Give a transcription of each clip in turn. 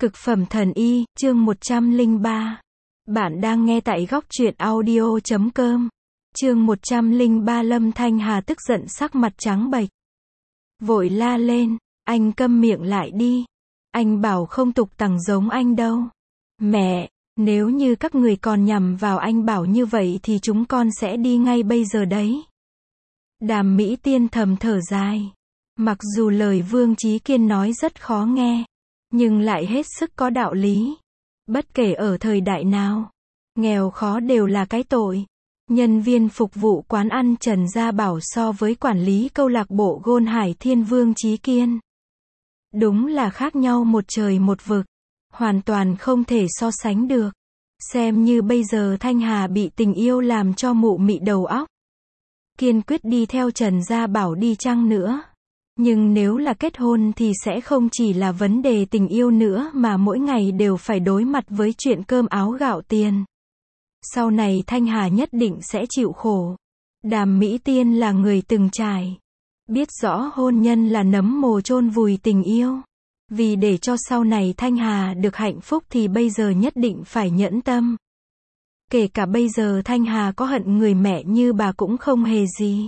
Cực phẩm thần y, chương 103. Bạn đang nghe tại góc truyện audio.com. Chương 103. Lâm Thanh Hà tức giận sắc mặt trắng bệch. Vội la lên, anh câm miệng lại đi. Anh bảo không tục tằng giống anh đâu. Mẹ, nếu như các người còn nhằm vào anh Bảo như vậy thì chúng con sẽ đi ngay bây giờ đấy. Đàm Mỹ Tiên thầm thở dài. Mặc dù lời Vương Chí Kiên nói rất khó nghe, nhưng lại hết sức có đạo lý. Bất kể ở thời đại nào, nghèo khó đều là cái tội. Nhân viên phục vụ quán ăn Trần Gia Bảo so với quản lý câu lạc bộ Gôn Hải Thiên Vương Chí Kiên, đúng là khác nhau một trời một vực, hoàn toàn không thể so sánh được. Xem như bây giờ Thanh Hà bị tình yêu làm cho mụ mị đầu óc, kiên quyết đi theo Trần Gia Bảo đi chăng nữa. Nhưng nếu là kết hôn thì sẽ không chỉ là vấn đề tình yêu nữa mà mỗi ngày đều phải đối mặt với chuyện cơm áo gạo tiền. Sau này Thanh Hà nhất định sẽ chịu khổ. Đàm Mỹ Tiên là người từng trải, biết rõ hôn nhân là nấm mồ chôn vùi tình yêu. Vì để cho sau này Thanh Hà được hạnh phúc thì bây giờ nhất định phải nhẫn tâm. Kể cả bây giờ Thanh Hà có hận người mẹ như bà cũng không hề gì.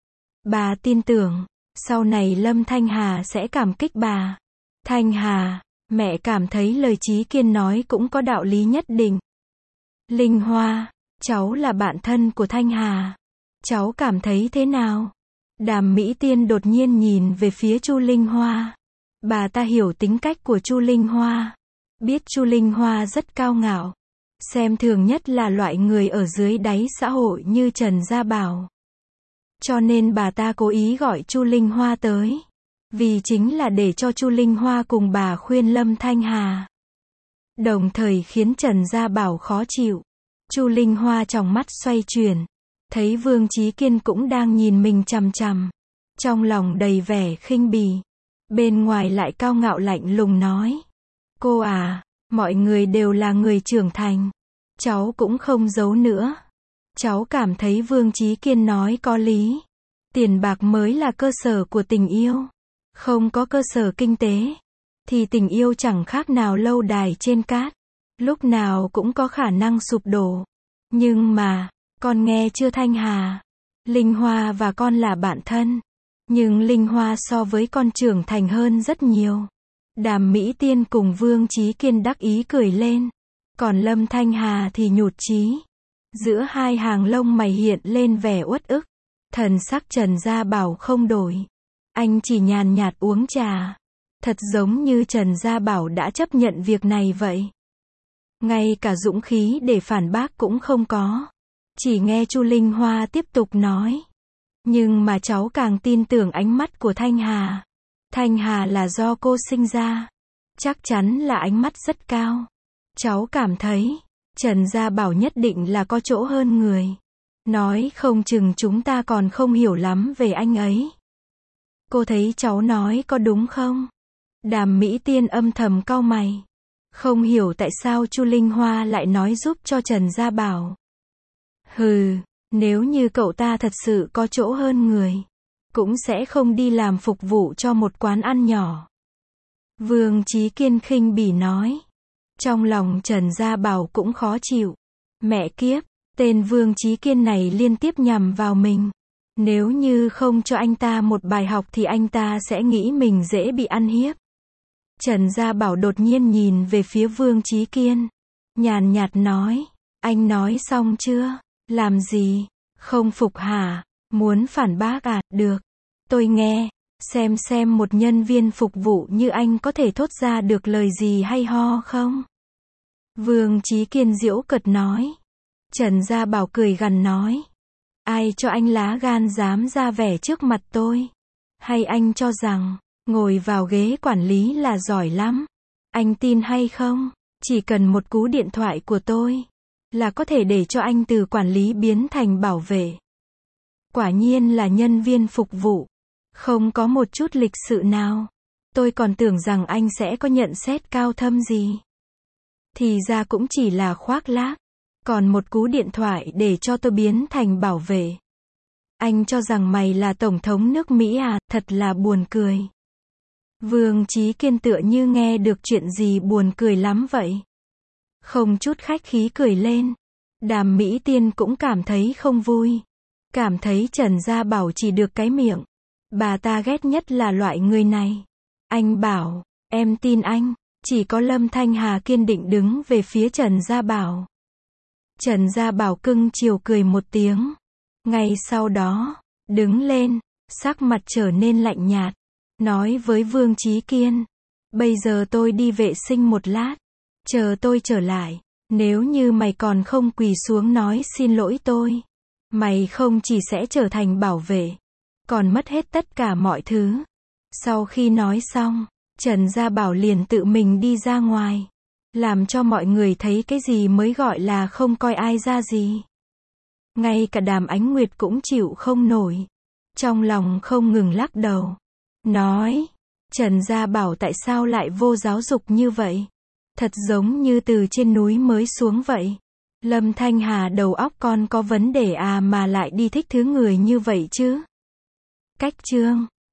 Bà tin tưởng sau này Lâm Thanh Hà sẽ cảm kích bà. Thanh Hà, mẹ cảm thấy lời Chí Kiên nói cũng có đạo lý nhất định. Linh Hoa, cháu là bạn thân của Thanh Hà. Cháu cảm thấy thế nào? Đàm Mỹ Tiên đột nhiên nhìn về phía Chu Linh Hoa. Bà ta hiểu tính cách của Chu Linh Hoa. Biết Chu Linh Hoa rất cao ngạo. Xem thường nhất là loại người ở dưới đáy xã hội như Trần Gia Bảo. Cho nên bà ta cố ý gọi Chu Linh Hoa tới. Vì chính là để cho Chu Linh Hoa cùng bà khuyên Lâm Thanh Hà. Đồng thời khiến Trần Gia Bảo khó chịu. Chu Linh Hoa trong mắt xoay chuyển. Thấy Vương Chí Kiên cũng đang nhìn mình chằm chằm. Trong lòng đầy vẻ khinh bỉ. Bên ngoài lại cao ngạo lạnh lùng nói. Cô à, mọi người đều là người trưởng thành. Cháu cũng không giấu nữa. Cháu cảm thấy Vương Chí Kiên nói có lý. Tiền bạc mới là cơ sở của tình yêu. Không có cơ sở kinh tế, thì tình yêu chẳng khác nào lâu đài trên cát. Lúc nào cũng có khả năng sụp đổ. Nhưng mà, con nghe chưa Thanh Hà? Linh Hoa và con là bạn thân. Nhưng Linh Hoa so với con trưởng thành hơn rất nhiều. Đàm Mỹ Tiên cùng Vương Chí Kiên đắc ý cười lên. Còn Lâm Thanh Hà thì nhụt chí. Giữa hai hàng lông mày hiện lên vẻ uất ức. Thần sắc Trần Gia Bảo không đổi. Anh chỉ nhàn nhạt uống trà. Thật giống như Trần Gia Bảo đã chấp nhận việc này vậy. Ngay cả dũng khí để phản bác cũng không có. Chỉ nghe Chu Linh Hoa tiếp tục nói. Nhưng mà cháu càng tin tưởng ánh mắt của Thanh Hà. Thanh Hà là do cô sinh ra. Chắc chắn là ánh mắt rất cao. Cháu cảm thấy Trần Gia Bảo nhất định là có chỗ hơn người. Nói không chừng chúng ta còn không hiểu lắm về anh ấy. Cô thấy cháu nói có đúng không? Đàm Mỹ Tiên âm thầm cau mày. Không hiểu tại sao Chu Linh Hoa lại nói giúp cho Trần Gia Bảo. Hừ, nếu như cậu ta thật sự có chỗ hơn người, cũng sẽ không đi làm phục vụ cho một quán ăn nhỏ. Vương Chí Kiên khinh bỉ nói. Trong lòng Trần Gia Bảo cũng khó chịu. Mẹ kiếp, tên Vương Chí Kiên này liên tiếp nhằm vào mình. Nếu như không cho anh ta một bài học thì anh ta sẽ nghĩ mình dễ bị ăn hiếp. Trần Gia Bảo đột nhiên nhìn về phía Vương Chí Kiên. Nhàn nhạt nói. Anh nói xong chưa? Làm gì? Không phục hả? Muốn phản bác à? Được. Tôi nghe. Xem một nhân viên phục vụ như anh có thể thốt ra được lời gì hay ho không? Vương Chí Kiên giễu cợt nói. Trần Gia Bảo cười gằn nói. Ai cho anh lá gan dám ra vẻ trước mặt tôi? Hay anh cho rằng, ngồi vào ghế quản lý là giỏi lắm? Anh tin hay không? Chỉ cần một cú điện thoại của tôi, là có thể để cho anh từ quản lý biến thành bảo vệ. Quả nhiên là nhân viên phục vụ. Không có một chút lịch sự nào. Tôi còn tưởng rằng anh sẽ có nhận xét cao thâm gì. Thì ra cũng chỉ là khoác lác. Còn một cú điện thoại để cho tôi biến thành bảo vệ. Anh cho rằng mày là tổng thống nước Mỹ à? Thật là buồn cười. Vương Chí Kiên tựa như nghe được chuyện gì buồn cười lắm vậy. Không chút khách khí cười lên. Đàm Mỹ Tiên cũng cảm thấy không vui. Cảm thấy Trần Gia Bảo chỉ được cái miệng. Bà ta ghét nhất là loại người này. Anh bảo, em tin anh. Chỉ có Lâm Thanh Hà kiên định đứng về phía Trần Gia Bảo. Trần Gia Bảo cưng chiều cười một tiếng. Ngay sau đó, đứng lên, sắc mặt trở nên lạnh nhạt. Nói với Vương Chí Kiên. Bây giờ tôi đi vệ sinh một lát. Chờ tôi trở lại. Nếu như mày còn không quỳ xuống nói xin lỗi tôi. Mày không chỉ sẽ trở thành bảo vệ. Còn mất hết tất cả mọi thứ. Sau khi nói xong, Trần Gia Bảo liền tự mình đi ra ngoài. Làm cho mọi người thấy cái gì mới gọi là không coi ai ra gì. Ngay cả Đàm Ánh Nguyệt cũng chịu không nổi. Trong lòng không ngừng lắc đầu. Nói, Trần Gia Bảo tại sao lại vô giáo dục như vậy? Thật giống như từ trên núi mới xuống vậy. Lâm Thanh Hà đầu óc con có vấn đề à mà lại đi thích thứ người như vậy chứ? Cách chương